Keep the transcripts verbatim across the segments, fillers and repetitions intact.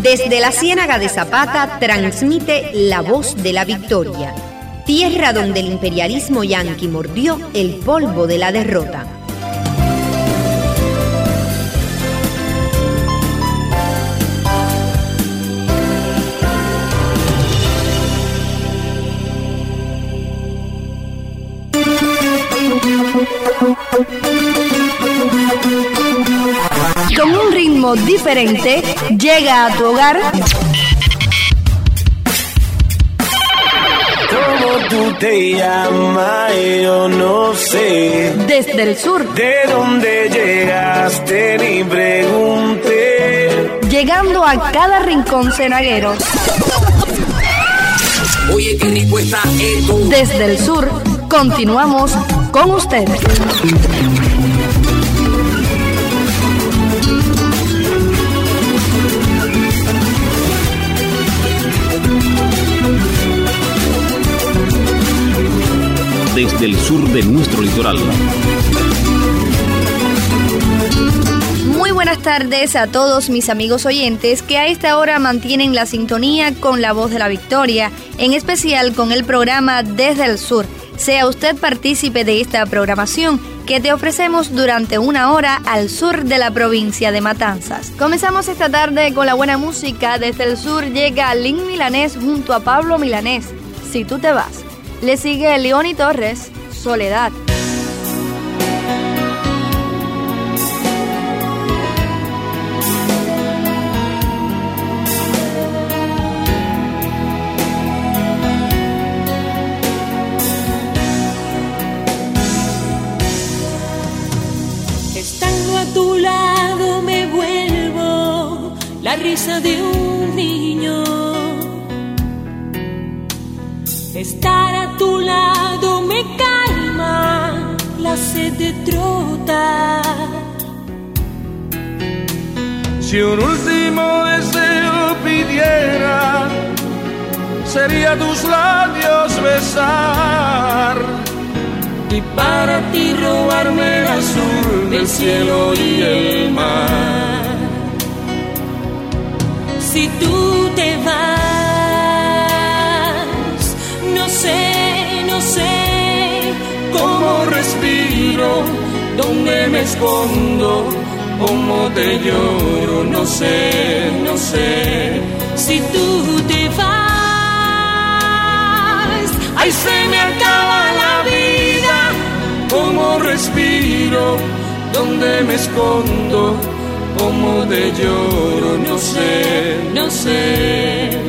Desde la Ciénaga de Zapata transmite La Voz de la Victoria, tierra donde el imperialismo yanqui mordió el polvo de la derrota. Con un ritmo diferente, llega a tu hogar. ¿Cómo tú te llamas? Yo no sé. Desde el sur. ¿De dónde llegaste? Ni pregunté. Llegando a cada rincón cenaguero. Oye, qué rico está esto. Desde el sur, continuamos con ustedes. Desde el sur de nuestro litoral. Muy buenas tardes a todos mis amigos oyentes que a esta hora mantienen la sintonía con La Voz de la Victoria, en especial con el programa Desde el Sur. Sea usted partícipe de esta programación que te ofrecemos durante una hora al sur de la provincia de Matanzas. Comenzamos esta tarde con la buena música. Desde el sur llega Lin Milanés junto a Pablo Milanés, Si tú te vas. Le sigue Leoni Torres, Soledad. Estando a tu lado me vuelvo la risa de un niño. Estar a tu lado me calma la sed de trotar. Si un último deseo pidiera, sería tus labios besar. Y para ti robarme el azul del cielo y el mar. Si tú te vas, no sé, no sé cómo respiro, dónde me escondo, cómo te lloro, no sé, no sé. Si tú te vas, ay, se me acaba la vida, cómo respiro, dónde me escondo, cómo te lloro, no sé, no sé.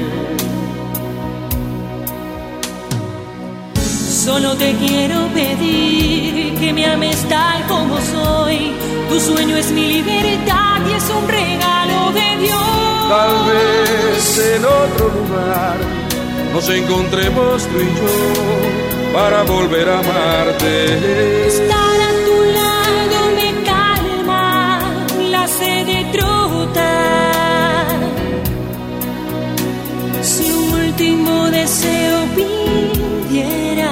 Solo te quiero pedir que me ames tal como soy. Tu sueño es mi libertad y es un regalo de Dios. Tal vez en otro lugar nos encontremos tú y yo para volver a amarte. Estar a tu lado me calma la sed de trotar. Si un último deseo pidiera,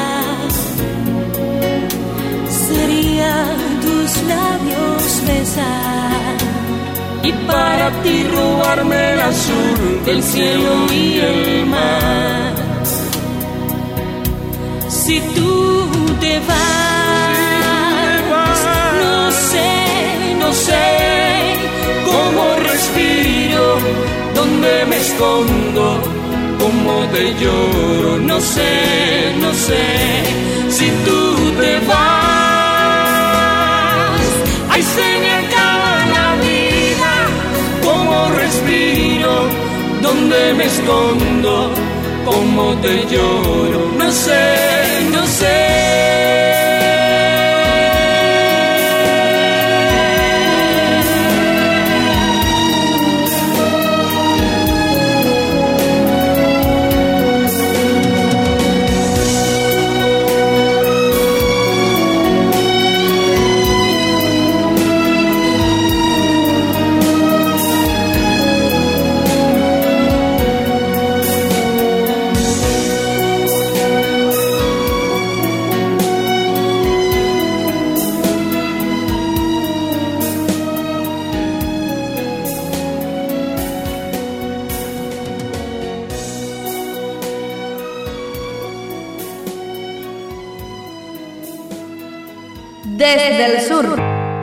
sería tus labios besar. Y para ti robarme el azul del cielo y el mar. Si tú te vas, no sé, no sé cómo respiro, dónde me escondo, cómo te lloro, no sé, no sé. Si tú te vas, ay, se me acaba la vida, cómo respiro, dónde me escondo, cómo te lloro, no sé, no sé. desde el sur.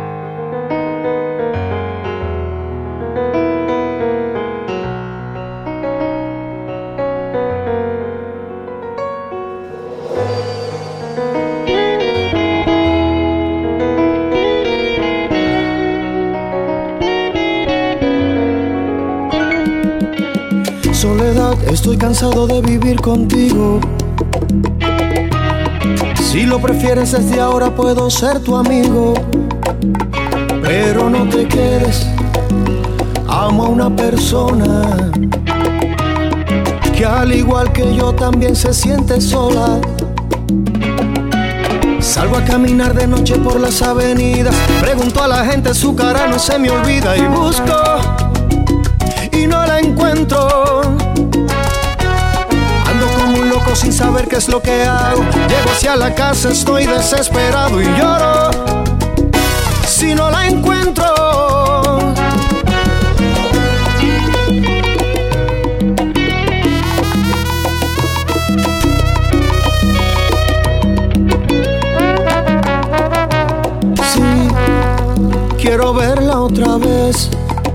Soledad, estoy cansado de vivir contigo. Si lo prefieres desde ahora puedo ser tu amigo, pero no te quedes. Amo a una persona que al igual que yo también se siente sola. Salgo a caminar de noche por las avenidas, pregunto a la gente, su cara no se me olvida, y busco y no la encuentro. Ando como un loco sin saber qué es lo que hago. Llego hacia la casa, estoy desesperado y lloro si no la encuentro. Sí, quiero verla otra vez.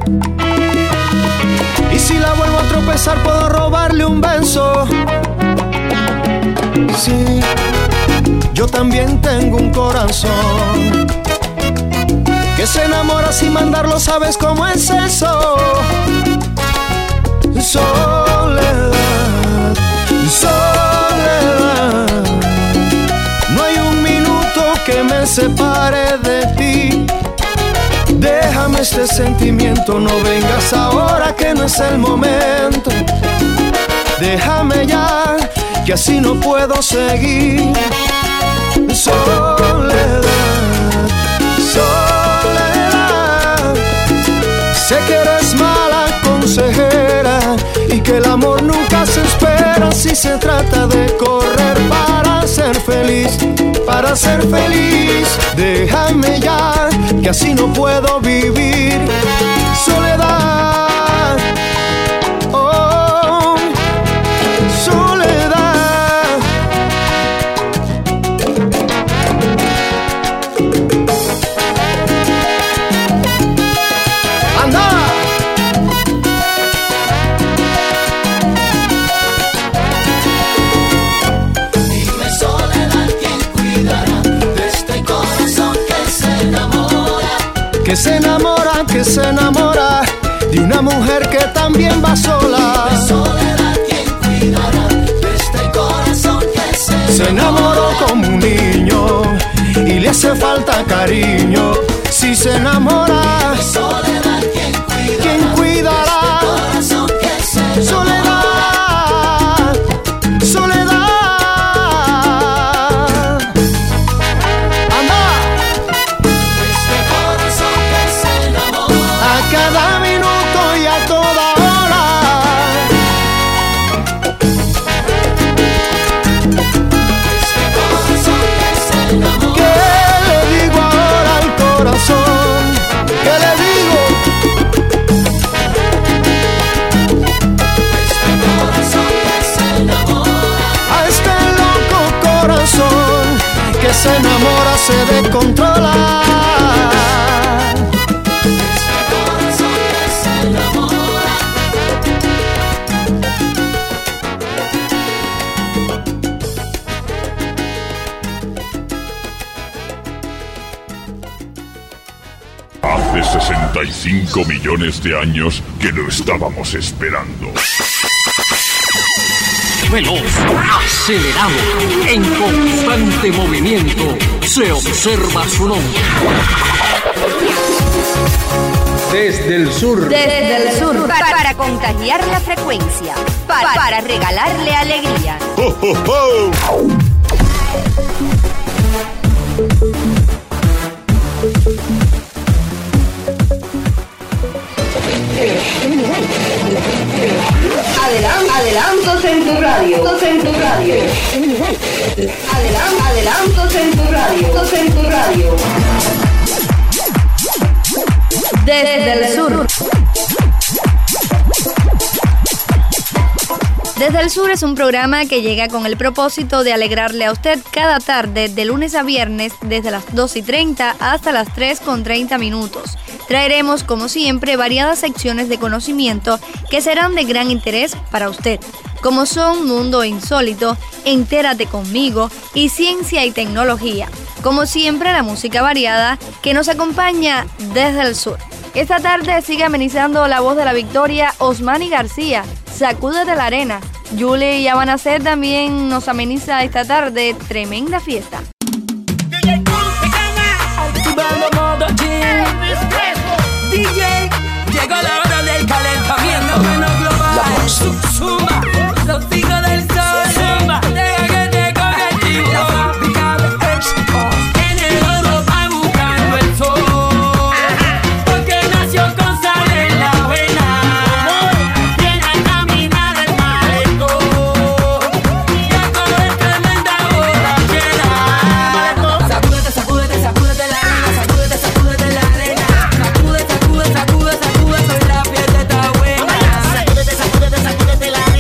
Y si la vuelvo a tropezar puedo robarle un beso. Sí, yo también tengo un corazón que se enamora sin mandarlo, ¿sabes cómo es eso? Soledad, soledad, no hay un minuto que me separe de ti. Déjame este sentimiento, no vengas ahora que no es el momento. Déjame ya, que así no puedo seguir. Soledad, soledad, sé que eres mala consejera y que el amor nunca se espera si se trata de correr para ser feliz, para ser feliz. Déjame ya, que así no puedo vivir. Soledad, oh, soledad. ¡Anda! Dime, soledad, ¿quién cuidará de este corazón que se enamora? Que se enamora, que se enamora de una mujer que también va sola. Dime, soledad, ¿quién cuidará de este corazón que se enamora? Se enamoró como un niño y le hace falta cariño. Si se enamora, Dime, soledad, ¿quién cuidará? ¿quién cuidará? De este corazón que se enamora? Soledad, soledad. Anda, Este corazón que se enamora. a cada minuto y a toda hora. Este corazón que se enamora. ¿Qué le digo ahora al corazón? ¿Qué le digo? Este corazón que se enamora. A este loco corazón que se enamora, se descontrola. Este corazón que se enamora. Hace sesenta y cinco millones de años que lo estábamos esperando. Veloz, acelerado, en constante movimiento, se observa su nombre. Desde el sur. Desde el sur. Para, para contagiar la frecuencia, para, para regalarle alegría. ¡Ho, ho, ho! Adelan- adelantos en tu radio. Adelantos en tu radio. Adelan- adelantos en tu radio. Adelantos en tu radio. Desde el sur. Desde el Sur es un programa que llega con el propósito de alegrarle a usted cada tarde, de lunes a viernes, desde las dos y treinta hasta las tres con treinta minutos. Traeremos, como siempre, variadas secciones de conocimiento que serán de gran interés para usted, como son Mundo Insólito, Entérate Conmigo y Ciencia y Tecnología. Como siempre, la música variada que nos acompaña desde el Sur. Esta tarde sigue amenizando la voz de la victoria Osmani García, Sacúdete la Arena. Julie y Abanacet también nos ameniza esta tarde, tremenda fiesta. D J, llegó la hora del calentamiento global. Zumba, los hijos del sol. Zumba, deja que te coge el chivo. La fábrica de éxito en el oro va buscando el sol. Porque nació con sal en la vena. Viene a caminar el malecón. Ya corre tremenda borrachera. Sacúdete, sacúdete, sacúdete la arena. Sacúdete, sacúdete la arena. Sacude, sacude, sacude, sacude, soy la fiesta está buena. Sacúdete, sacúdete, sacúdete la arena.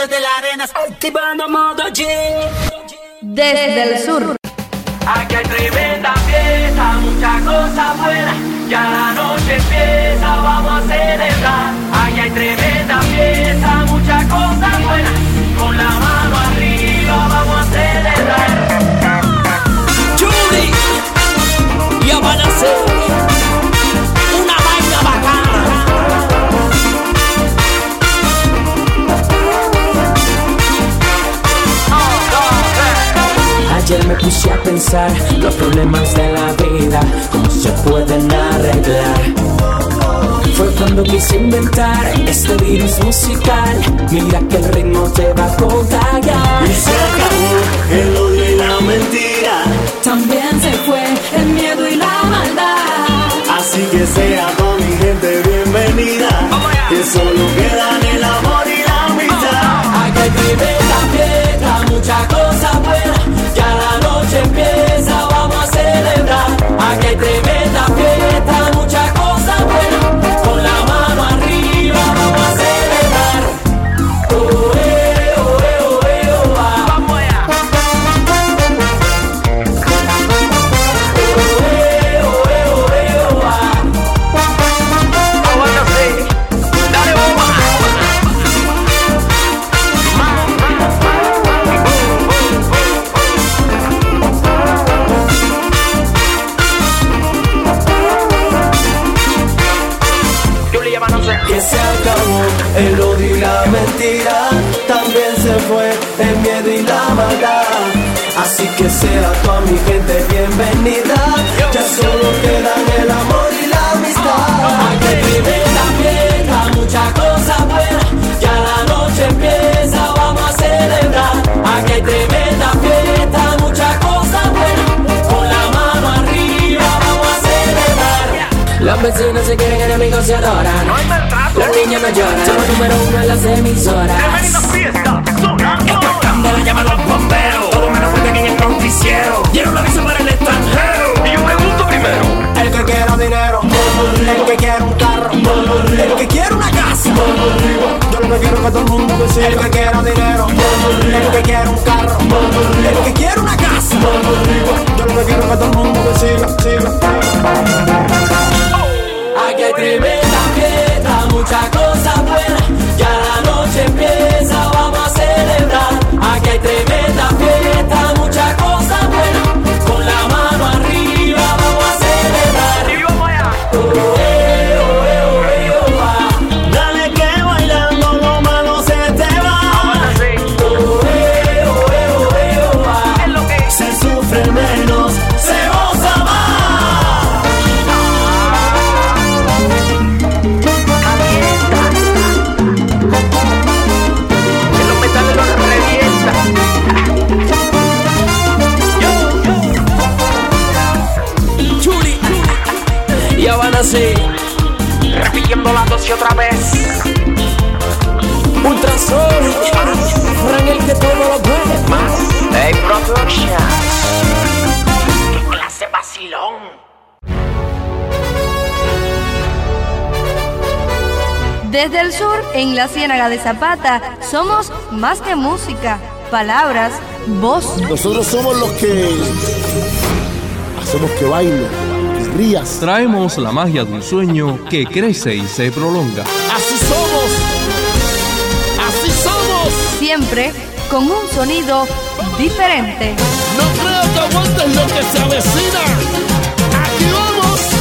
desde la arena, activando modo G. Desde el sur. Aquí hay tremenda fiesta, mucha cosa buena. Ya la noche empieza, vamos a celebrar. Aquí hay tremenda fiesta, mucha cosa buena. Con la mano arriba vamos a celebrar. Judy, ya van a hacer una vaina bacana. Ayer me puse a pensar los problemas de la vida, cómo se pueden arreglar. Fue cuando quise inventar este virus musical. Mira que el ritmo te va a contagiar. Y se acabó el odio y la mentira. También se fue el miedo y la maldad. Así que sea con mi gente bienvenida. Que solo quedan el amor y la amistad. Aquí hay tremenda fiesta, mucha cosa buena. Ya la noche empieza, vamos a celebrar. Aquí hay tremenda fiesta, mucha cosa buena. Con la mano arriba vamos a celebrar. Oh, eh, oh, eh, oh, eh, oh, ah. Vamos allá. Oh, eh, oh, eh, oh, eh, oh, ah. Ahora sí, dale bomba. Que se acabó el odio y la mentira. También se fue el miedo y la maldad. Así que sea toda mi gente bienvenida. Ya solo quedan el amor y la amistad. Aquí hay tremenda fiesta, mucha cosa buena. Ya la noche empieza, vamos a celebrar. Aquí hay tremenda fiesta, mucha cosa buena. Con la mano arriba vamos a celebrar. Los vecinos se quieren, enemigos se adoran. Los niños no lloran, somos número uno en las emisoras. Tremenda fiesta, sonando. Esto es candela, llaman los bomberos. Todo menos vuelven en el noticiero. Dieron la visa para el extranjero. Y yo pregunto primero: el que quiera dinero, el que quiera un carro, el que quiera una casa. Yo lo que quiero es que todo el mundo me siga. El que quiera dinero, el que quiera un carro, el que quiera una casa. Yo lo que quiero es que todo el mundo me siga, siga. Aquí hay tremenda fiesta, mucha cosa buena. Ya la noche empieza, vamos a celebrar. Aquí hay tremenda fiesta, mucha cosa buena. Con la mano arriba vamos a celebrar. Y vamos allá. Oh, eh, oh, eh, oh, eh, oh, ah. Dale que bailando lo malo se te va. Oh, eh, oh, eh, oh, eh, oh, ah. Es lo que Se sufre menos, se goza más. los metales los revienta. Chuli, ya van así, repitiendo la dosis otra vez. Ultrasonic, Fran el que todo lo puede más. Hey Productions, qué clase vacilón. Desde el sur, en la Ciénaga de Zapata, somos más que música, palabras, voz. Nosotros somos los que hacemos que baile, que rías. Traemos la magia de un sueño que crece y se prolonga. Así somos, así somos. Siempre con un sonido diferente. No creo que aguantes lo que se avecina. Aquí vamos.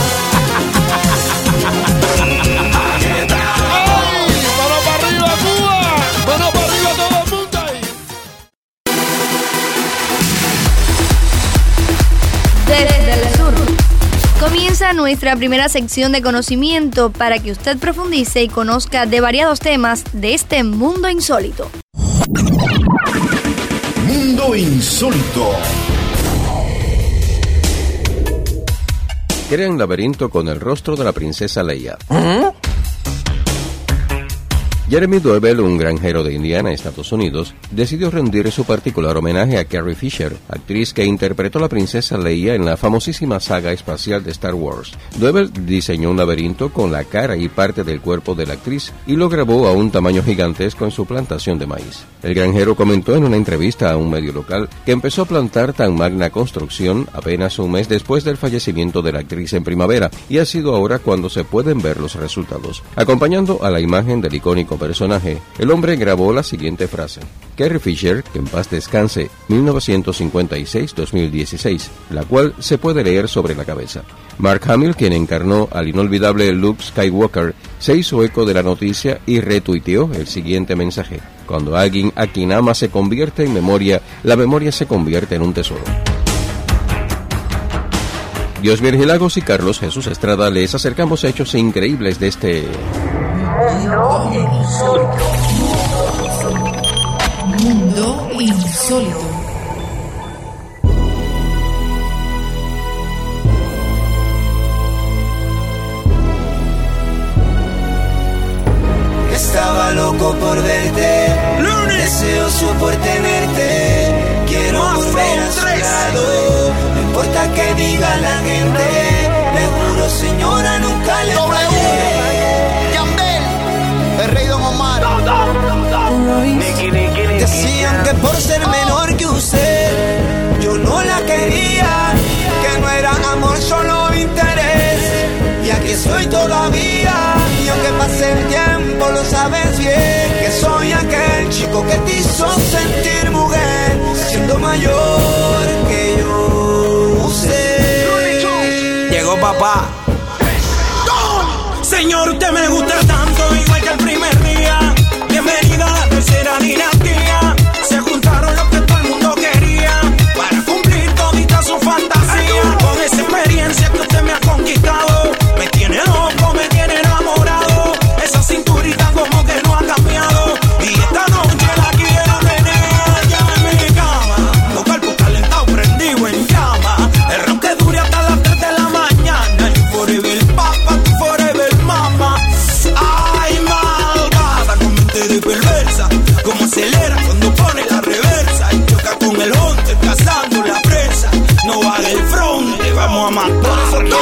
Desde el sur. Comienza nuestra primera sección de conocimiento para que usted profundice y conozca de variados temas de este mundo insólito. Mundo insólito. Crean laberinto con el rostro de la princesa Leia. Jeremy Doebel, un granjero de Indiana, Estados Unidos, decidió rendir su particular homenaje a Carrie Fisher, actriz que interpretó a la princesa Leia en la famosísima saga espacial de Star Wars. Doebel diseñó un laberinto con la cara y parte del cuerpo de la actriz y lo grabó a un tamaño gigantesco en su plantación de maíz. El granjero comentó en una entrevista a un medio local que empezó a plantar tan magna construcción apenas un mes después del fallecimiento de la actriz en primavera, y ha sido ahora cuando se pueden ver los resultados. Acompañando a la imagen del icónico personaje, el hombre grabó la siguiente frase: Carrie Fisher, que en paz descanse, mil novecientos cincuenta y seis a dos mil dieciséis, la cual se puede leer sobre la cabeza. Mark Hamill, quien encarnó al inolvidable Luke Skywalker, se hizo eco de la noticia y retuiteó el siguiente mensaje: cuando alguien a quien ama se convierte en memoria, la memoria se convierte en un tesoro. Dios Virgil Lagos y Carlos Jesús Estrada les acercamos hechos increíbles de este... Mundo insólito. Mundo insólito. Estaba loco por verte, deseoso por tenerte, quiero volver a su lado, no importa que diga la gente, le juro señora nunca le fallé. Yandel, el rey Don Omar. Decían que por ser menor que usted, yo no la quería, que no era amor solo interés, y aquí estoy todavía. Y aunque pase el tiempo lo sabes bien, que soy aquel chico que te hizo sentir mujer, siendo mayor que yo. Usted llegó papá. Señor, usted me gusta tanto, igual que el primer día. Bienvenida a la tercera dinastía. Se juntaron los que todo el mundo quería para cumplir todita su fantasía. Con esa experiencia que usted me ha conquistado, me tiene loco, me tiene enamorado. Esa cinturita como que no ha cambiado, y esta noche la quiero tener ya en mi cama. Los cuerpos calentados, prendido en llama. El rock que dure hasta las tres de la mañana. Y forever papa, forever mama. Ay, malvada, con mente de perversa, como acelera cuando pone la reversa y choca con el hunter cazando la presa. No va del front, le vamos a matar.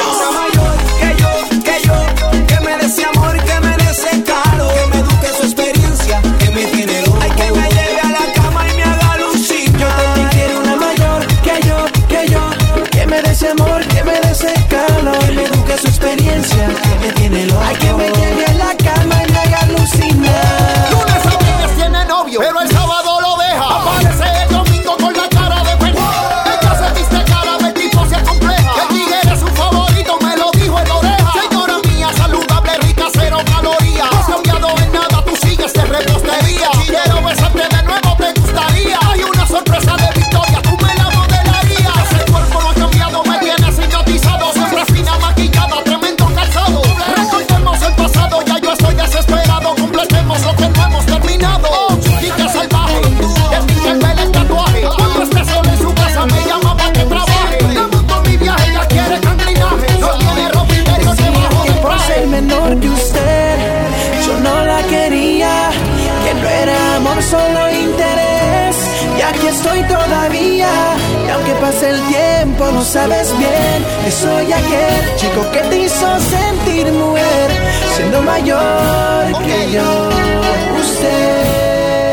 mayor que yo, que yo, que me dé ese amor, que me dé ese calor, que me eduque su experiencia, que me tiene loco. Ay, que me lleve a la cama y me haga lucir. Yo también quiero una mayor que yo, que yo, que me dé ese amor, que me dé ese calor, que me eduque su experiencia, que me tiene loco. Ay, que me lleve a la cama y me haga alucinar. Lunes a viernes tiene novio, pero el sábado lo deja. Aparece el domingo con la cara de pendeja. Ella se viste cara de tipo se compleja. El tigre es su favorito, me lo dijo en la oreja. Señora mía, saludable, rica, cero calorías. No has cambiado en nada, tú sigues de repostería. Quiero besarte de nuevo, te gustaría. Hay una sorpresa de Victoria, tú me la modelarías. Ese cuerpo no ha cambiado, me tienes hipnotizado. Siempre fina, maquillada, tremendo calzado. Recordemos el pasado, ya yo estoy desesperado. Completemos lo que no hemos terminado. Chiquita salvaje, el pinche el pelo, el tatuaje. Cuando esté solo en su casa me llama para que trabaje. Le monto mi viaje, ella quiere cangrinaje. No tiene ropa interior debajo del Por ser traje. menor que usted, yo no la quería, que no era amor, solo interés. Y aquí estoy todavía, y aunque pase el tiempo no sabes bien que soy aquel chico que te hizo sentir mujer, siendo mayor que yo. Usted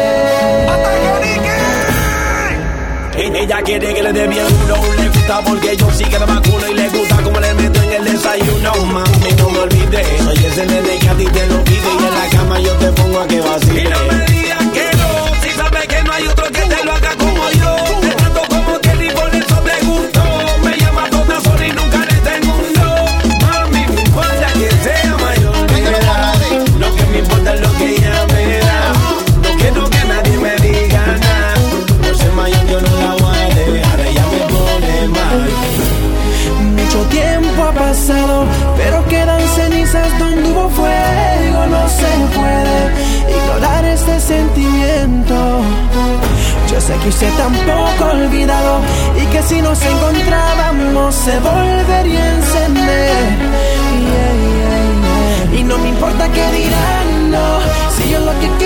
ella quiere que le dé bien uno, le gusta porque yo sí que me vacuno y le gusta como le meto en el desayuno. Mami, no me olvides, soy ese nene que a ti te lo pide y en la cama yo te pongo a que vacile. Y no me digas que no, si sabes que no hay otro que te lo haga como yo. Te trato como que ni por eso te gustó. Me llama toda sola y nunca le tengo un no. Mami, me importa que sea mayor de edad, lo que me importa es lo que ella me da. No quiero que nadie me diga nada, por ser mayor yo no la voy a dejar, ella me pone mal. mucho tiempo ha pasado, pero quedan cenizas donde hubo fuego. No se puede ignorar este sentimiento. Yo sé que usted tampoco ha olvidado, y que si nos encontrábamos se volvería a encender. Yeah, yeah, yeah. Y no me importa qué dirán, no, si yo lo que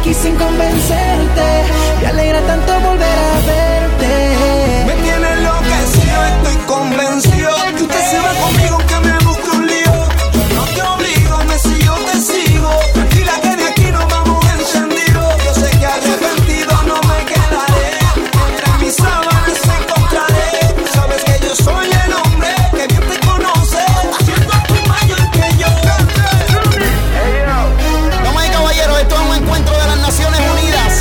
aquí sin convencerte. Me alegra tanto volver a verte. Me tiene enloquecido, estoy convencido que usted se va conmigo, que me busque un lío. Yo no te obligo, me si yo te sigo. Tranquila que de aquí nos vamos encendidos. Yo sé que arrepentido no me quedaré. Entre mis sábanas encontraré. Sabes que yo soy el hombre que bien te conoce. Siento tú mayor que yo. Damas y caballeros, esto es un encuentro de las Naciones Unidas.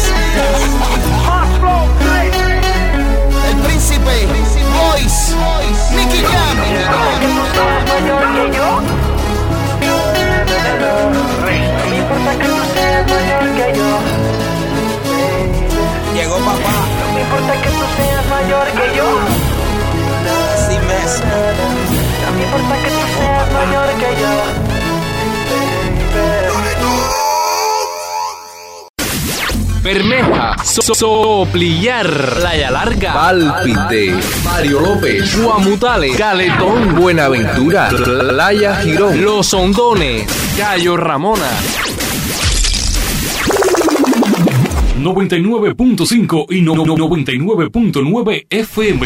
El príncipe, Boys, Nicky Jam. mayor que yo. No me importa que tú seas mayor que yo. Llegó papá. No me importa que tú seas mayor que yo. Así me No me importa que tú seas mayor que yo. Bermeja, so- Soplillar, Playa Larga, Pálpite, Mario López, Guamutales, Caletón, Buenaventura, Playa Girón, Los Hondones, Cayo Ramona. noventa y nueve punto cinco y no- no- noventa y nueve punto nueve F M.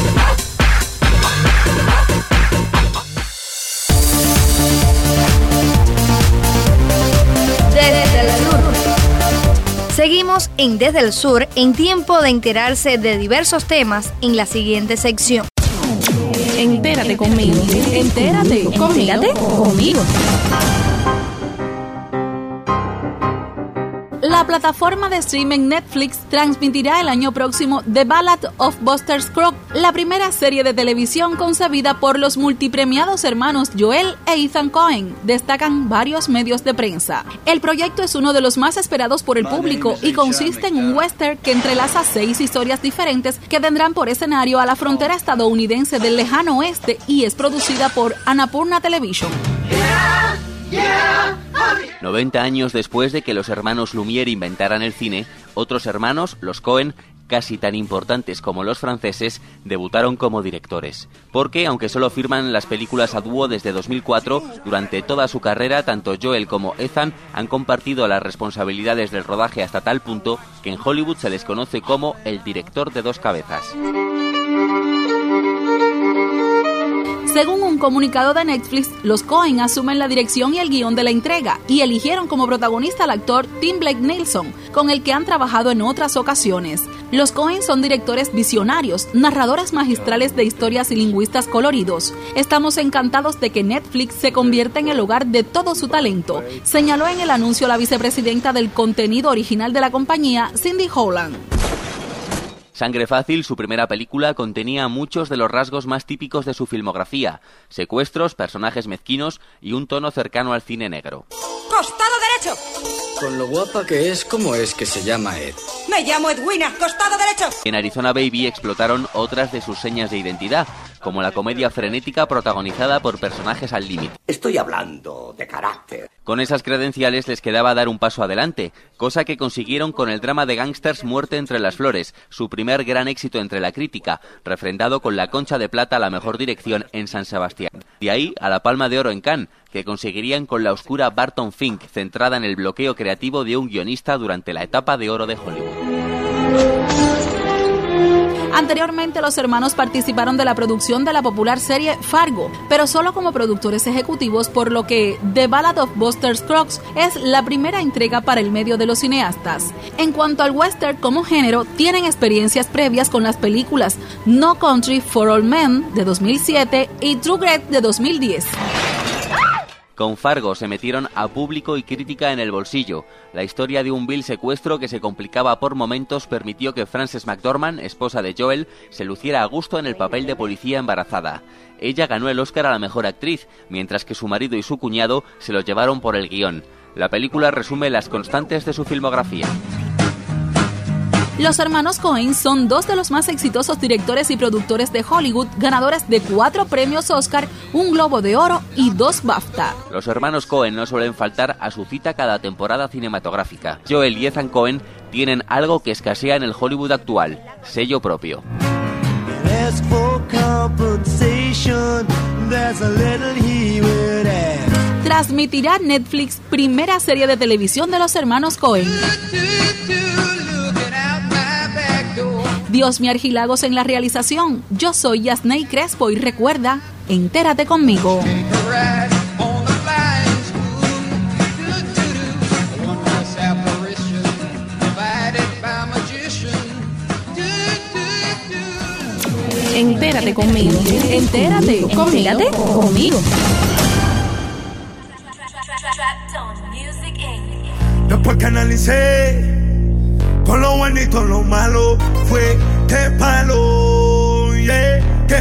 Desde el sur. Seguimos en Desde el Sur en tiempo de enterarse de diversos temas en la siguiente sección. Entérate conmigo. Entérate conmigo. Entérate conmigo. La plataforma de streaming Netflix transmitirá el año próximo The Ballad of Buster Scruggs, la primera serie de televisión concebida por los multipremiados hermanos Joel e Ethan Coen, destacan varios medios de prensa. El proyecto es uno de los más esperados por el público y consiste en un western que entrelaza seis historias diferentes que vendrán por escenario a la frontera estadounidense del lejano oeste y es producida por Annapurna Television. noventa años después de que los hermanos Lumière inventaran el cine, otros hermanos, los Coen, casi tan importantes como los franceses, debutaron como directores. Porque, aunque solo firman las películas a dúo desde dos mil cuatro, durante toda su carrera, tanto Joel como Ethan han compartido las responsabilidades del rodaje hasta tal punto que en Hollywood se les conoce como el director de dos cabezas. Según un comunicado de Netflix, los Coen asumen la dirección y el guión de la entrega y eligieron como protagonista al actor Tim Blake Nelson, con el que han trabajado en otras ocasiones. Los Coen son directores visionarios, narradores magistrales de historias y lingüistas coloridos. Estamos encantados de que Netflix se convierta en el hogar de todo su talento, señaló en el anuncio la vicepresidenta del contenido original de la compañía, Cindy Holland. Sangre Fácil, su primera película, contenía muchos de los rasgos más típicos de su filmografía: secuestros, personajes mezquinos y un tono cercano al cine negro. ¡Costado derecho! Con lo guapa que es, ¿cómo es que se llama Ed? Me llamo Edwina, costado derecho. En Arizona Baby explotaron otras de sus señas de identidad, como la comedia frenética protagonizada por personajes al límite. Estoy hablando de carácter. Con esas credenciales les quedaba dar un paso adelante, cosa que consiguieron con el drama de gángsters Muerte entre las flores, su primer gran éxito entre la crítica, refrendado con la Concha de Plata a la mejor dirección en San Sebastián. De ahí a la Palma de Oro en Cannes, que conseguirían con la oscura Barton Fink, centrada en el bloqueo creativo de un guionista durante la etapa de oro de Hollywood. Anteriormente, los hermanos participaron de la producción de la popular serie Fargo, pero solo como productores ejecutivos, por lo que The Ballad of Buster Scruggs es la primera entrega para el medio de los cineastas. En cuanto al western como género, tienen experiencias previas con las películas No Country for Old Men de dos mil siete y True Grit de dos mil diez. Con Fargo se metieron a público y crítica en el bolsillo. La historia de un vil secuestro que se complicaba por momentos permitió que Frances McDormand, esposa de Joel, se luciera a gusto en el papel de policía embarazada. Ella ganó el Oscar a la mejor actriz, mientras que su marido y su cuñado se lo llevaron por el guión. La película resume las constantes de su filmografía. Los hermanos Coen son dos de los más exitosos directores y productores de Hollywood, ganadores de cuatro premios Oscar, un Globo de Oro y dos BAFTA. Los hermanos Coen no suelen faltar a su cita cada temporada cinematográfica. Joel y Ethan Coen tienen algo que escasea en el Hollywood actual: sello propio. Tras transmitirá Netflix primera serie de televisión de los hermanos Coen. Dios me Argilagos en la realización. Yo soy Yasney Crespo y recuerda, entérate conmigo. Entérate conmigo. Entérate. Entérate conmigo. Después que analicé todo lo bueno y todo lo malo, fue que palo, yeah, que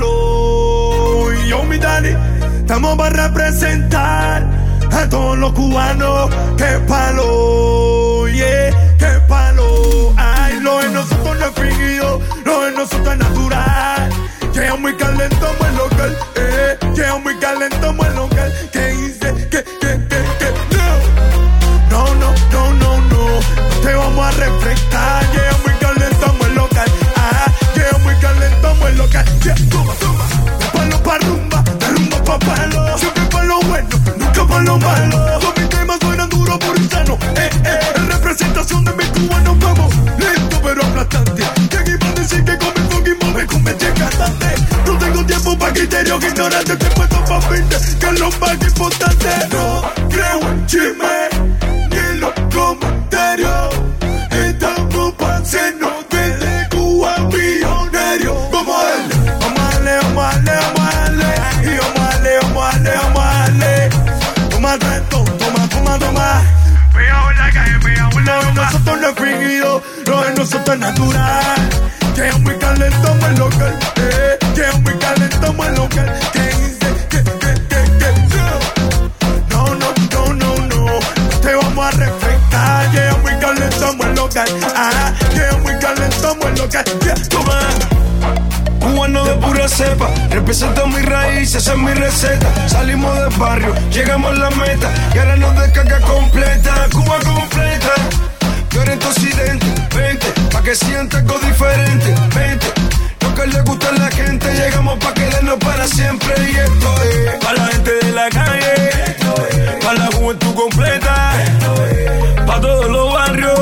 palo. Y yo, mi daddy, estamos para representar a todos los cubanos. Que palo, yeah, que palo. Ay, lo de nosotros no es fingido, lo de nosotros es natural. Llega muy calentamos el local, eh, llega muy calentamos el local. Que dice que, que, que, que, no, no, no, no, no, no, te vamos a refrescar. Llega muy calentamos el local, ah, llega muy calentamos el local. Yeah, toma, toma, de palo pa' rumba, de rumba pa' palo. Siempre pa' lo bueno, nunca pa' lo malo. Todos mis temas suenan duros por insano, eh, eh, en representación de mi cubano, vamos, lento pero aplastante. ¿Quién iba a decir que con mi fucking move convertí en cantante? No tengo tiempo pa' criterios ignorantes, te puesto pa' fin que es lo más importante. No creo en chisme ni los comentarios. Estamos pa' hacernos desde Cuba millonarios. Vamos a darle, vamos a darle, vamos a darle, vamos a darle. Y vamos a darle, vamos a darle, vamos a darle. Toma tanto, toma, toma, toma. Pegado en la calle, pegado en la calle. Nosotros no es fingido, lo de nosotros es natural. Llega muy calentamos el local, eh, llega muy calentamos el local. Que dice que, que, que, que, no, no, no, no, no, te vamos a refrescar. Llega muy calentamos el local, ah, llega muy calentamos el local. Yeah, toma. Cubano de pura cepa, represento mis raíces, esa es mi receta. Salimos del barrio, llegamos a la meta y ahora nos descarga completa, Cuba completa. Violento occidente, vente, pa' que sienta algo diferente, vente. Lo que le gusta a la gente, llegamos pa' quedarnos para siempre. Y esto es pa' la gente de la calle, pa' la juventud completa, pa' todos los barrios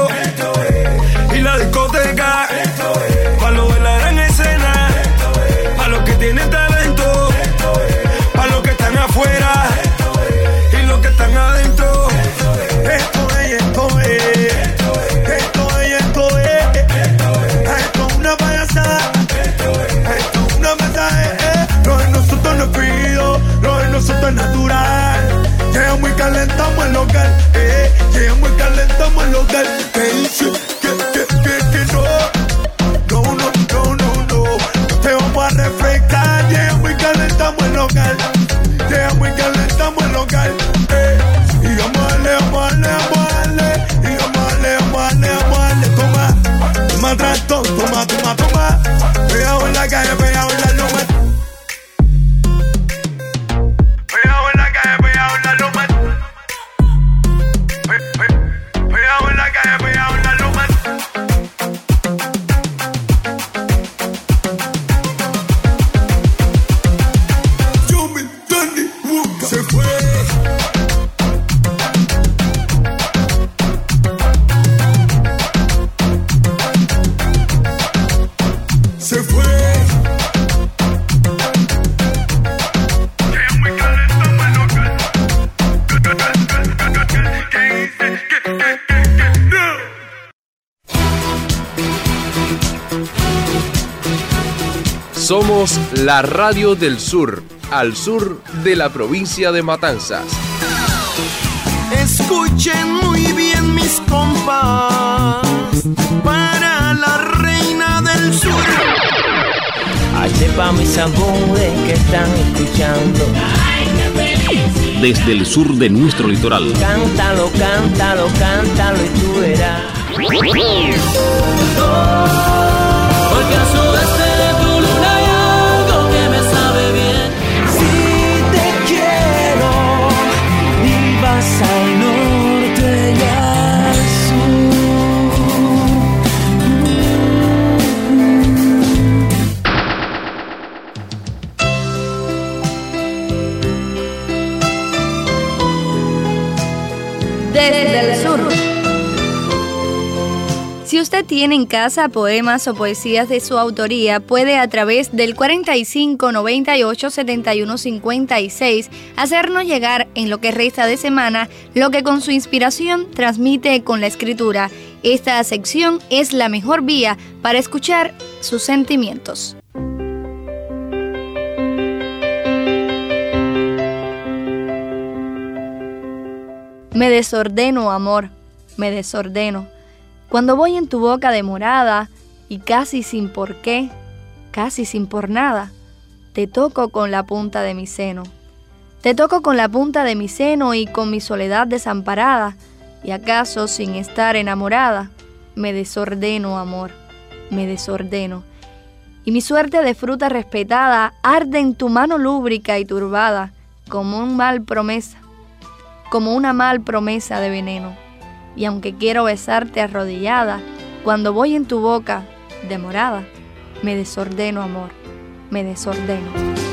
y la discoteca, pa' los de la gran escena, pa' los que tienen talento, pa' los que están afuera y los que están adentro. Esto es, esto es, esto es, esto es, esto es una payasada, esto es una mensaje, eh. Lo de nosotros no es fingido, lo de nosotros es natural. Llega muy calentamos el local, eh, llega muy calentamos el local. Que dice que, que, que, que no, no, no, no, no, no, te vamos a refrescar. Llega muy calentamos el local, llega muy calentamos el local, eh. Y vamos a darle, vamos a darle, vamos a darle. Y vamos a darle, vamos a darle, vamos a darle. Toma, toma tractor, toma, toma, toma. Pegado en la calle, pegado en la loma. Pegado en la calle, pegado en la loma. Pe- pe- Pegado en la calle, pegado en la loma. Yumi, Danny, Wuka. Se fue. Se fue. Llega muy calentamos el local. Que dice que, que, que, que, no. Somos la radio del sur, al sur de la provincia de Matanzas. Escuchen muy bien mis compas, para la reina del sur. Este pa' mis amores que están escuchando. Desde el sur de nuestro litoral. Cántalo, cántalo, cántalo y tú verás. Porque al sudeste de tu luna hay algo que me sabe bien. Si te quiero y vas al norte y al sur. Desde el Sur. Si usted tiene en casa poemas o poesías de su autoría, puede a través del cuarenta y cinco noventa y ocho setenta y uno cincuenta y seis hacernos llegar en lo que resta de semana lo que con su inspiración transmite con la escritura. Esta sección es la mejor vía para escuchar sus sentimientos. Me desordeno, amor, me desordeno. Cuando voy en tu boca demorada y casi sin por qué, casi sin por nada, te toco con la punta de mi seno. Te toco con la punta de mi seno y con mi soledad desamparada, y acaso sin estar enamorada, me desordeno, amor, me desordeno. Y mi suerte de fruta respetada arde en tu mano lúbrica y turbada, como un mal promesa, como una mal promesa de veneno. Y aunque quiero besarte arrodillada, cuando voy en tu boca demorada, me desordeno, amor, me desordeno.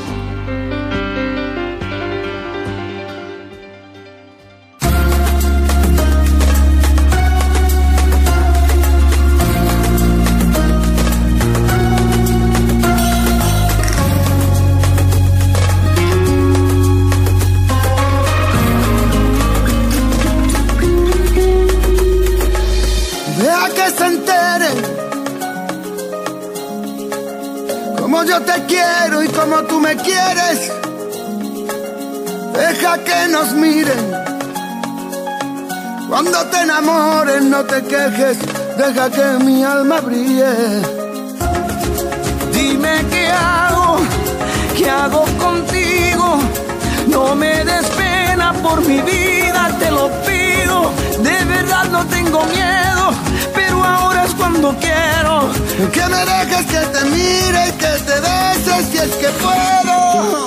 Yo te quiero y como tú me quieres, deja que nos miren. Cuando te enamores no te quejes, deja que mi alma brille. Dime qué hago, qué hago contigo. No me des pena por mi vida, te lo pido. De verdad no tengo miedo, pero ahora es cuando quiero que me dejes que te mire y que te beses si es que puedo.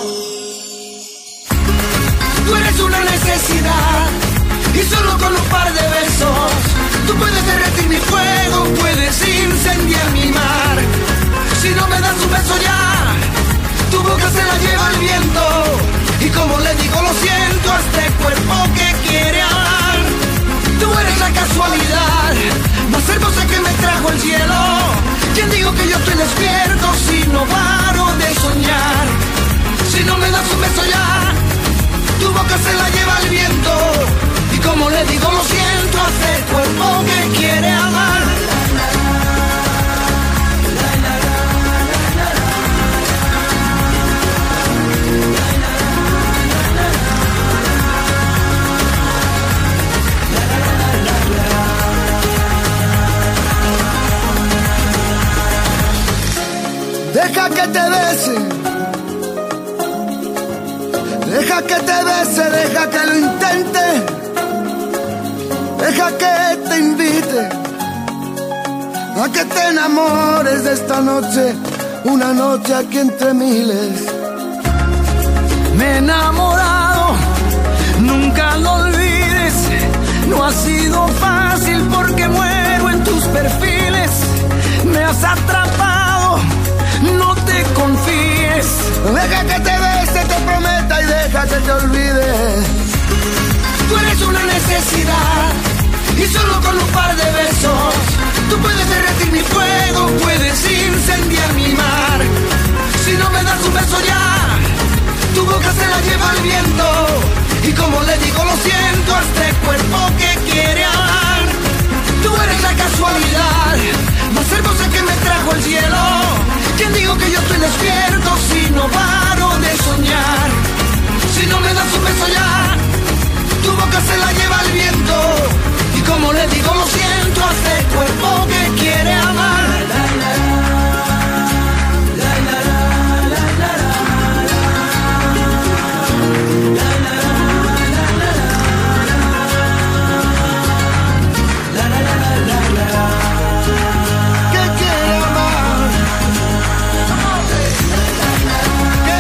Tú eres una necesidad y solo con un par de besos tú puedes derretir mi fuego, puedes incendiar mi mar. Si no me das un beso ya, tu boca se la lleva el viento. Y como le digo lo siento a este cuerpo que quiere amar. Tú eres la casualidad más hermosa que me trajo el cielo. ¿Quién digo que yo estoy despierto si no paro de soñar? Si no me das un beso ya, tu boca se la lleva el viento. Y como le digo lo siento a este cuerpo que quiere amar. Deja que te bese, deja que te bese, deja que lo intente, deja que te invite a que te enamores de esta noche, una noche aquí entre miles. Me he enamorado, nunca lo olvides, no ha sido fácil porque muero en tus perfiles, me has atrapado. No te confíes. Deja que te bese, te prometa y deja que te olvides. Tú eres una necesidad y solo con un par de besos tú puedes derretir mi fuego, puedes incendiar mi mar. Si no me das un beso ya, tu boca se la lleva el viento. Y como le digo lo siento a este cuerpo que quiere amar. Tú eres la casualidad más hermosa que me trajo el cielo. ¿Quién digo que yo estoy despierto si no paro de soñar? Si no me das un beso ya, tu boca se la lleva el viento. Y como le digo lo siento a este cuerpo que quiere amar. Que quiere amar, que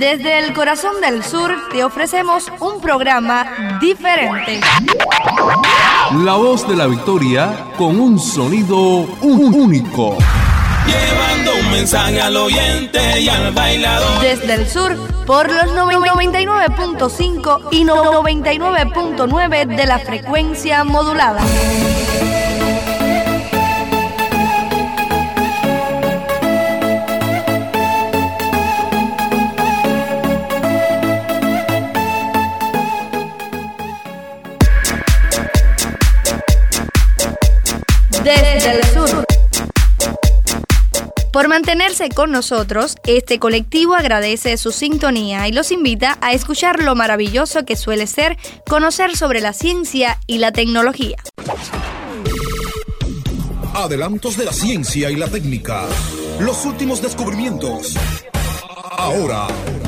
Desde el corazón del sur te ofrecemos un programa diferente. La voz de la victoria con un sonido único. Llevando un mensaje al oyente y al bailador. Desde el sur, por los noventa y nueve punto cinco y noventa y nueve punto nueve de la frecuencia modulada. Desde el sur. Por mantenerse con nosotros, este colectivo agradece su sintonía y los invita a escuchar lo maravilloso que suele ser conocer sobre la ciencia y la tecnología. Adelantos de la ciencia y la técnica. Los últimos descubrimientos. Ahora.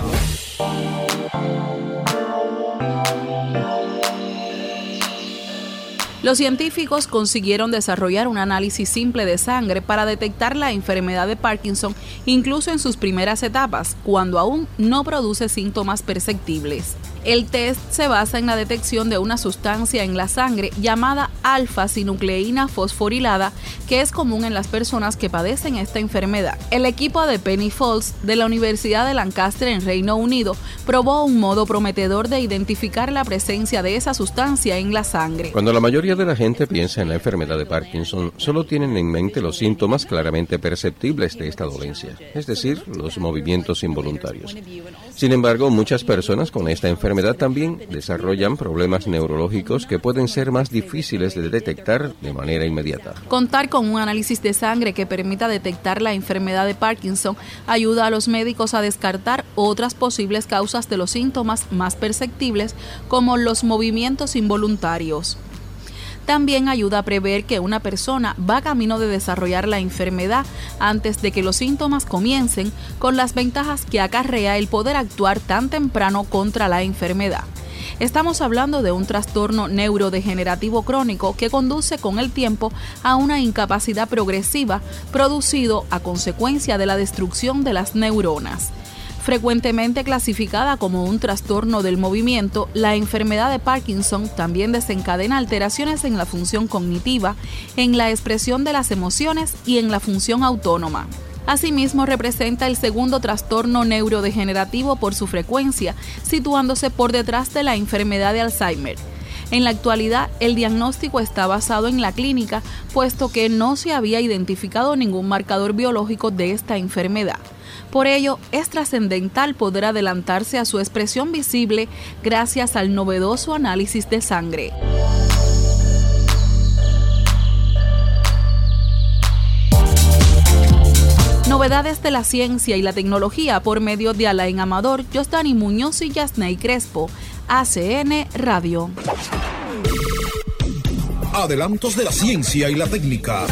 Los científicos consiguieron desarrollar un análisis simple de sangre para detectar la enfermedad de Parkinson incluso en sus primeras etapas, cuando aún no produce síntomas perceptibles. El test se basa en la detección de una sustancia en la sangre llamada alfa-sinucleína fosforilada, que es común en las personas que padecen esta enfermedad. El equipo de Penny Folds de la Universidad de Lancaster en Reino Unido probó un modo prometedor de identificar la presencia de esa sustancia en la sangre. Cuando la mayoría de la gente piensa en la enfermedad de Parkinson, solo tienen en mente los síntomas claramente perceptibles de esta dolencia, es decir, los movimientos involuntarios. Sin embargo, muchas personas con esta enfermedad también desarrollan problemas neurológicos que pueden ser más difíciles de detectar de manera inmediata. Contar con un análisis de sangre que permita detectar la enfermedad de Parkinson ayuda a los médicos a descartar otras posibles causas de los síntomas más perceptibles, como los movimientos involuntarios. También ayuda a prever que una persona va camino de desarrollar la enfermedad antes de que los síntomas comiencen, con las ventajas que acarrea el poder actuar tan temprano contra la enfermedad. Estamos hablando de un trastorno neurodegenerativo crónico que conduce con el tiempo a una incapacidad progresiva producido a consecuencia de la destrucción de las neuronas. Frecuentemente clasificada como un trastorno del movimiento, la enfermedad de Parkinson también desencadena alteraciones en la función cognitiva, en la expresión de las emociones y en la función autónoma. Asimismo, representa el segundo trastorno neurodegenerativo por su frecuencia, situándose por detrás de la enfermedad de Alzheimer. En la actualidad, el diagnóstico está basado en la clínica, puesto que no se había identificado ningún marcador biológico de esta enfermedad. Por ello, es trascendental poder adelantarse a su expresión visible gracias al novedoso análisis de sangre. Novedades de la ciencia y la tecnología por medio de Alain Amador, Josdani Muñoz y Yasney Crespo. A C N Radio. Adelantos de la ciencia y la técnica.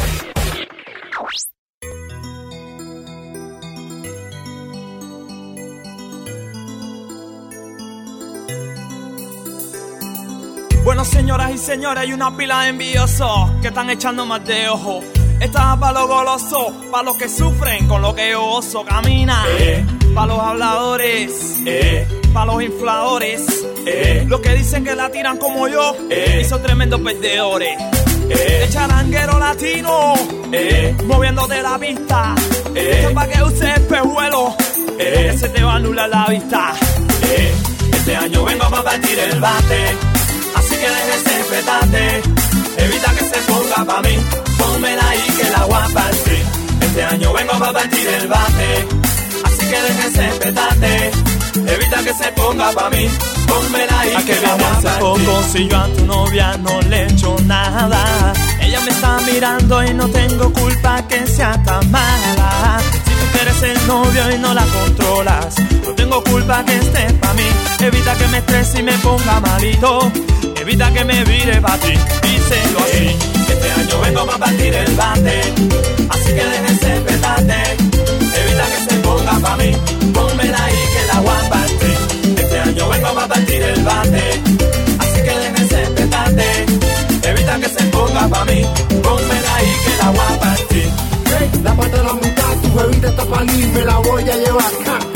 Bueno, señoras y señores, hay una pila de envidiosos que están echando más de ojo. Esta es para los golosos, para los que sufren con lo que yo oso. Camina, eh. para los habladores, eh. para los infladores, eh. los que dicen que la tiran como yo eh. y son tremendos perdedores. Eh. De charanguero latino, eh. moviéndote la pista. Eh. Esto es para que uses espejuelo, eh. que se te va a anular la vista. Eh. Este año vengo para partir el bate, así que déjese petate, evita que se ponga pa' mí, pónmela ahí que la voy a partir. Este año vengo pa' partir el bate, así que déjese petate, evita que se ponga pa' mí, pónmela ahí que, que la voy a partir. Poco, si yo a tu novia no le echo nada, ella me está mirando y no tengo culpa que sea tan mala. Si tú eres el novio y no la controlas, no tengo culpa que esté pa' mí, evita que me estrese y me ponga malito, evita que me vire pa' ti, díselo así. Este año vengo pa' partir el bate, así que déjense petate, evita que se ponga pa' mí, pónmela ahí que la voy a partir. Este año vengo pa' partir el bate, así que déjense petate, evita que se ponga pa' mí, pónmela ahí que la voy a partir. Hey, la parte de la mitad, tu bebida está pa' mí, me la voy a llevar. Ja.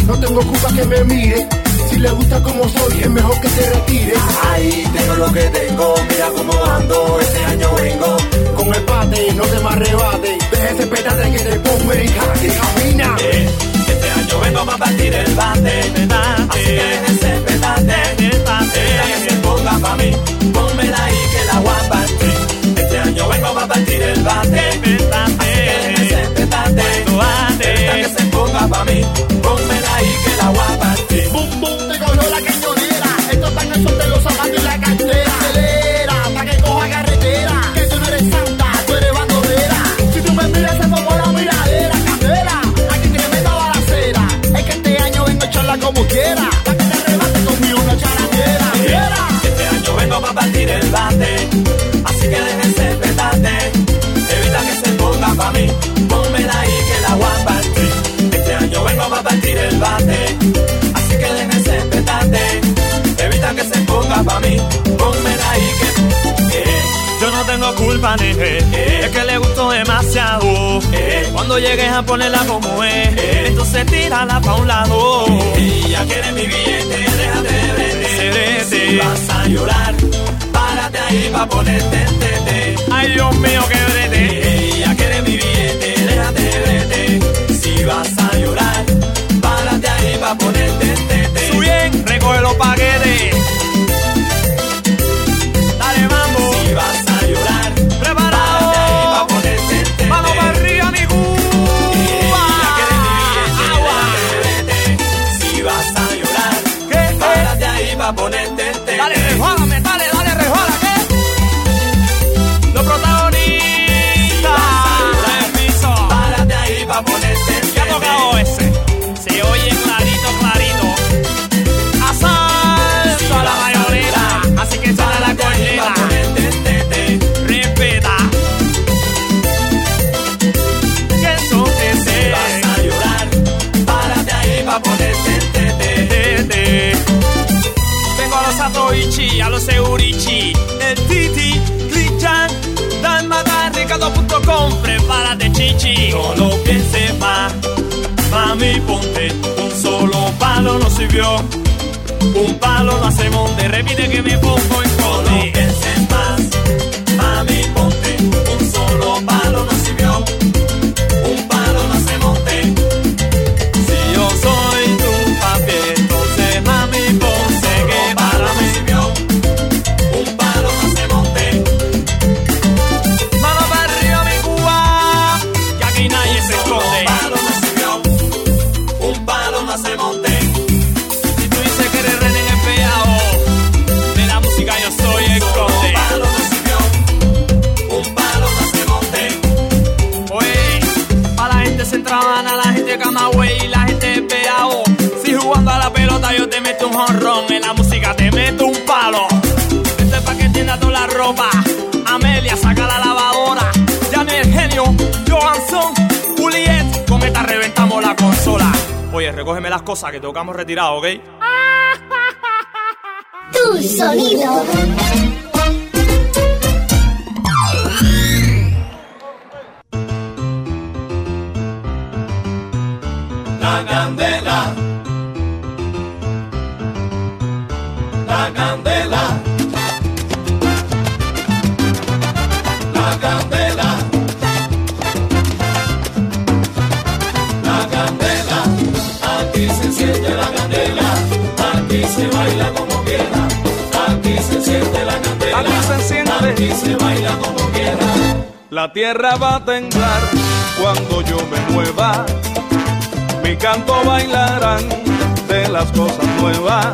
no tengo culpa que me mire. Si le gusta como soy, es mejor que se retire. Ahí tengo lo que tengo, mira cómo ando, este año vengo con el pate, no te me arrebate. Deja ese petate que te pongo en jaque, camina. Eh, este año vengo pa' partir el bate, petate. Así que deje ese petate, petate. Que se ponga pa' mí, pónmela ahí que la voy a partir. Este año vengo pa' partir el bate, petate. Así que deje ese petate, petate. Que se ponga pa' mí, pónmela ahí que la voy a partir. Bum, bum, te cogió la cañonera. Estos están en son de los zapatos y la cartera. Acelera, pa' que coja carretera. Que tú no eres santa, tú eres bandolera. Si tú me miras, se pongo la miradera. Candela, aquí que le meta balacera. Es que este año vengo a echarla como quiera. Pa' que te arrebate conmigo una charanguera. Yeah. Este año vengo pa' partir el bate. Así que déjense el petate. Evita que se ponga pa' mí. Pónmela ahí que la voy a partir. Este año vengo pa' partir el bate. Así que déjense el petate. Evita que se ponga pa' mí. Pónmela ahí que... Eh. Yo no tengo culpa, neje, eh. Es que le gustó demasiado, eh. Cuando llegues a ponerla como es, eh. Entonces tírala pa' un lado, eh. Ya quieres mi billete, déjate de brete. Si vas a llorar, párate ahí pa' ponerte en tete. Ay, Dios mío, qué brete, eh. Ya quieres mi billete, déjate de brete. Si vas a llorar, párate ahí pa' ponerte en tete. Su bien, recoge los paquetes. Dale, mambo. Si vas a llorar, preparado. Párate ahí pa' ponerte en tete. Vamos para arriba, mi Cuba. Ya quieres mi billete, déjate de brete. Si vas a llorar, ¿qué? Párate ahí pa' ponerte en tete. Dale, resbálame, dale, dale, resbala, ¿qué? Los protagonistas. Permiso. Párate ahí pa' ponerte en tete. ¿Qué ha tocado ese? Se oye clarito, clarito. Asalto a la mayorera. Así que sale la corneta. Respeta. Que eso te sé. Si vas a llorar, párate ahí pa' ponerte en tete. Vengo a los Satoichi, a los Segurichi, el Titi, Clichan, Dalmata, Ricardo punto com. Prepárate, chichi. No lo pienses más. Mami, ponte un solo palo, no sirvió. Un palo no hace monte. Repite que me pongo en codo. No pienses más. Mami, ponte un solo palo, no sirvió. Un palo no hace monte. Si yo soy tu papi, entonces mami, ponte que palo me sirvió. Un palo no hace monte. Mano para arriba, mi Cuba, que aquí nadie se esconde. Un palo no sirvió. Un palo no hace monte. Si tú dices que eres René el pegado de la música, yo soy el conde. Un palo no sirvió. Un palo no hace monte. Oye, a la gente centralana, la gente de Camagüey y la gente de pegado. Si jugando a la pelota yo te meto un jonrón, en la música te meto un palo. Esto es pa' que entiendas toda la ropa. Amelia, saca la lavadora. Janel, Genio, Johansson, Juliet, con esta reventamos la consola. Oye, recógeme las cosas que tocamos retirado, ¿ok? Tu sonido. La candela, la candela, la candela, la candela, aquí se enciende la candela, aquí se baila como quiera, aquí se enciende la candela, aquí se enciende, aquí se baila como quiera. La tierra va a temblar cuando yo me mueva. Mi canto bailarán de las cosas nuevas.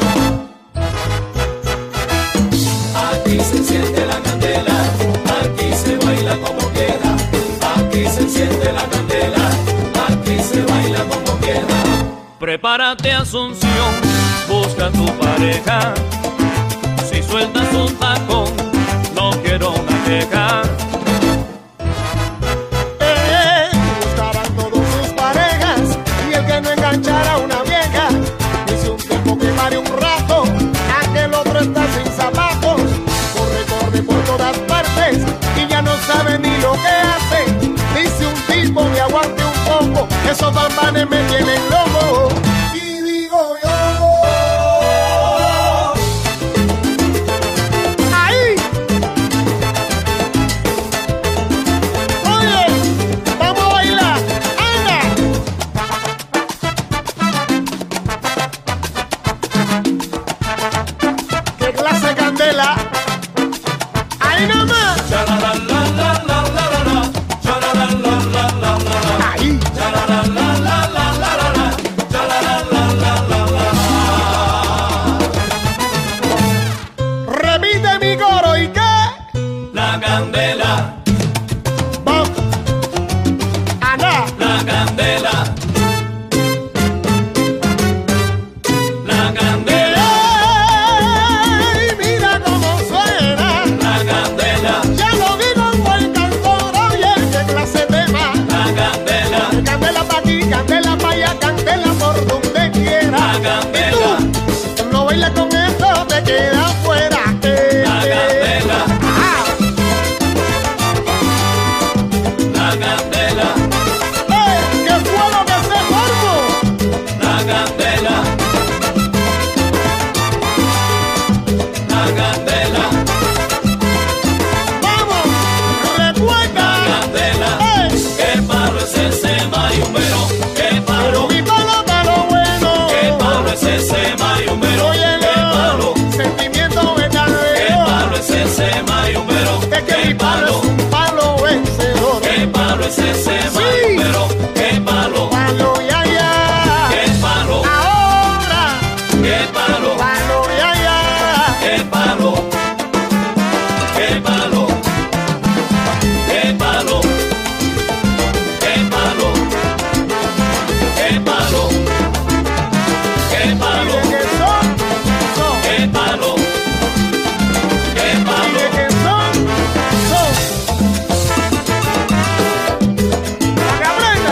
Aquí se enciende la candela, aquí se baila como quiera. Aquí se enciende la candela, aquí se baila como quiera. Prepárate, Asunción, busca tu pareja. Si sueltas un tacón, no quiero una queja. Enganchar una vieja, dice un tipo que pare un rato, aquel otro está sin zapatos, corre, corre por todas partes y ya no sabe ni lo que hace. Dice un tipo, me aguante un poco, esos bambanes me tienen loco. candela. Ana. La candela. La candela. Ay, mira cómo suena. La candela. Ya lo digo un buen cantor, oye, qué clase de tema. La candela. Candela pa' aquí, candela pa' allá, candela por donde quiera. La candela. Y tú, no bailes con esto, te quedas fuera. Eh, La candela. Ah. La candela. Eh, ¿qué fue lo que se formó? La candela. La candela. Vamos, recuerda. La candela. Eh. Qué palo es ese marihumbero. Qué palo. Mi palo, palo bueno. Qué palo es ese marihumbero. Oye, Qué palo. sentimiento Qué verdadero. palo es ese marihumbero. Es que mi Qué palo palo. es un palo vencedor. Qué palo es ese marihumbero. Qué palo. Palo ya ya. Qué palo. Ahora. Qué palo. Palo ya ya. Qué palo. Qué palo. Qué palo. Qué palo. Qué palo. Qué palo. Que son, son. Qué palo. Qué palo. Que son, son. La cabrera.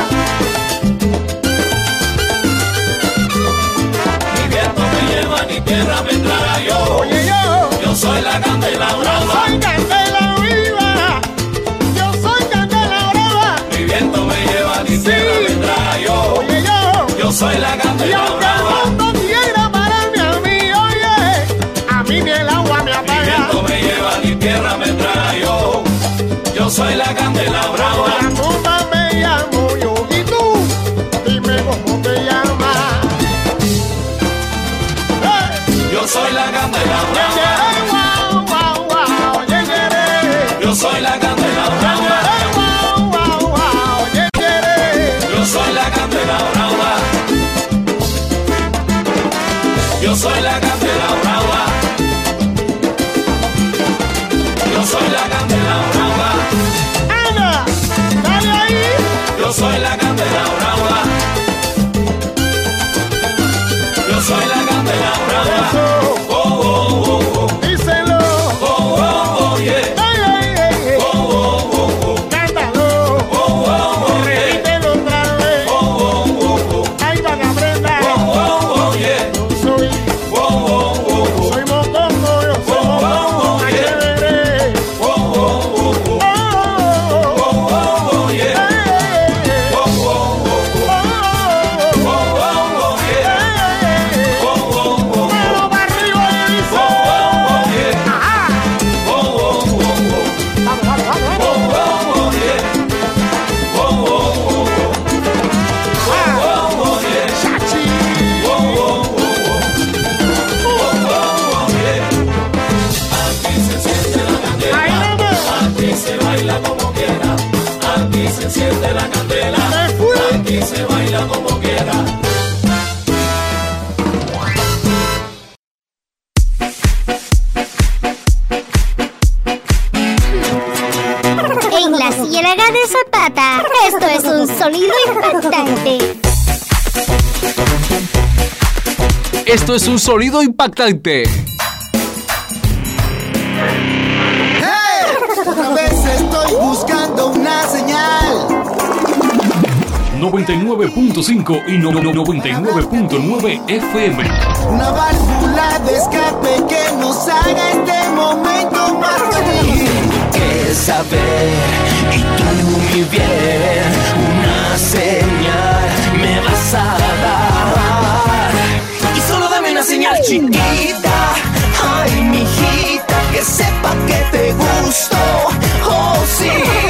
Ni viento me lleva ni tierra me traga yo. Oye yo. Yo soy la candela brava. Soy candela viva. Yo soy candela brava. Ni viento me lleva ni tierra me traga yo. Oye yo. Yo soy la Y candela aunque el brava. mundo quiera pararme a mí, oye, a mí ni el agua me Ni apaga. viento me lleva ni tierra me traga yo. Yo soy la candela brava. La tumba me llamo yo y tú, dime cómo te llamas. Hey. Yo soy la candela Yeah, brava. yeah, wow, wow, wow, yeah, yeah. Yo soy la candela Yeah, brava. yeah, wow, wow, wow, yeah, yeah. Yo soy la candela brava. Yo soy la candela brava. Yo soy la candela brava. Ana, dale ahí. Yo soy la candela brava. Yo soy la candela brava. Eso, Oh, oh, oh, oh. díselo. Oh, oh, oh, yeah. Hey, hey, hey, hey. Oh, oh, oh, oh. Cántalo. Oh, oh, oh, yeah. Repítelo otra vez. Oh, oh, oh, oh. Ahí van a aprender. Oh, oh, oh, yeah. Yo soy, Oh, oh, oh, oh. soy mocongo, yo soy Oh, oh, mocongo, oh, ay, yeah. qué veré. Oh, oh, oh, oh. Oh, oh, Oh, oh, oh, oh, yeah. hey, Oh, oh, oh, oh. oh, Oh, oh, oh, yeah. hey. Oh, oh, oh, oh. Mano para arriba y dice. Oh, oh, oh, yeah. Ajá. Oh, oh, oh, oh. Vamos, vamos, vamos, Oh, vamos. oh, oh, yeah. Oh, oh, oh, oh. Oh, oh, oh, yeah. Chachi. Oh, oh, oh, oh. Oh, oh, oh, yeah. Aquí se siente la Ahí candela. vamos. Aquí se baila como quiera. Aquí se siente la candela. Me fui. Aquí se baila como quiera. En la Ciénaga de Zapata, esto es un sonido impactante. Esto es un sonido impactante. ¡Hey! Otra vez estoy buscando una señal. noventa y nueve punto cinco y no- no- noventa y nueve punto nueve F M. Una válvula de escape que nos haga este momento más feliz. Que saber y tú mi bien, una señal me vas a dar. Y solo dame una señal chiquita, ay mijita, que sepa que te gusto, oh sí.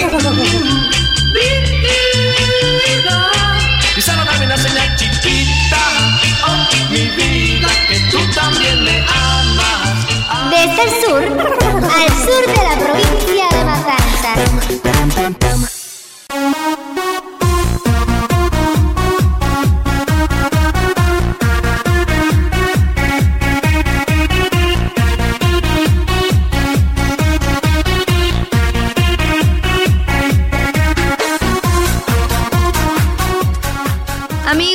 Y solo dame una señal chiquita, oh mi vida, que tú también me amas. Desde el sur al sur de la provincia de Matanzas.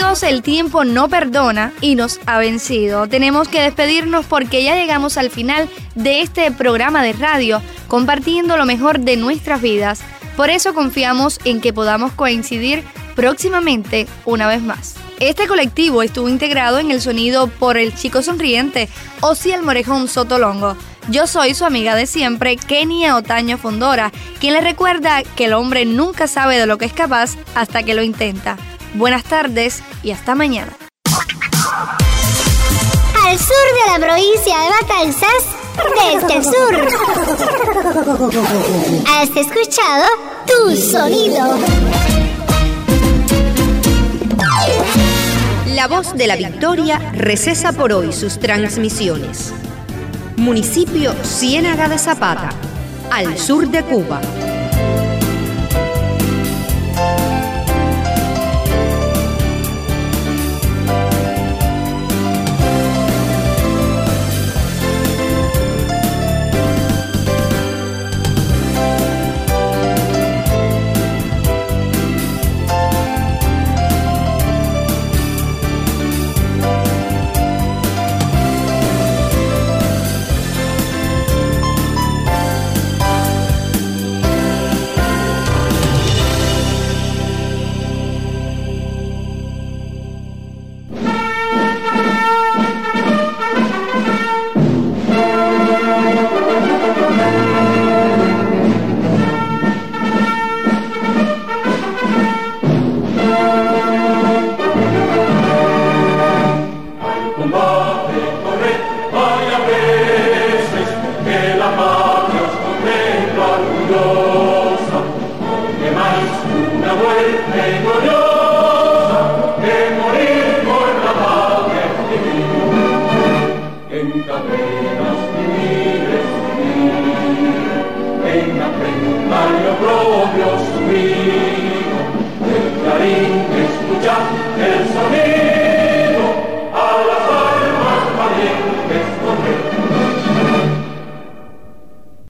Amigos, el tiempo no perdona y nos ha vencido. Tenemos que despedirnos porque ya llegamos al final de este programa de radio, compartiendo lo mejor de nuestras vidas. Por eso confiamos en que podamos coincidir próximamente una vez más. Este colectivo estuvo integrado en el sonido por el chico sonriente Osiel Morejón Sotolongo. Yo soy su amiga de siempre, Kenia Otaño Fondora, quien le recuerda que el hombre nunca sabe de lo que es capaz hasta que lo intenta. Buenas tardes y hasta mañana. Al sur de la provincia de Matanzas, desde el sur. Has escuchado Tu Sonido. La Voz de la Victoria recesa por hoy sus transmisiones. Municipio Ciénaga de Zapata, al sur de Cuba.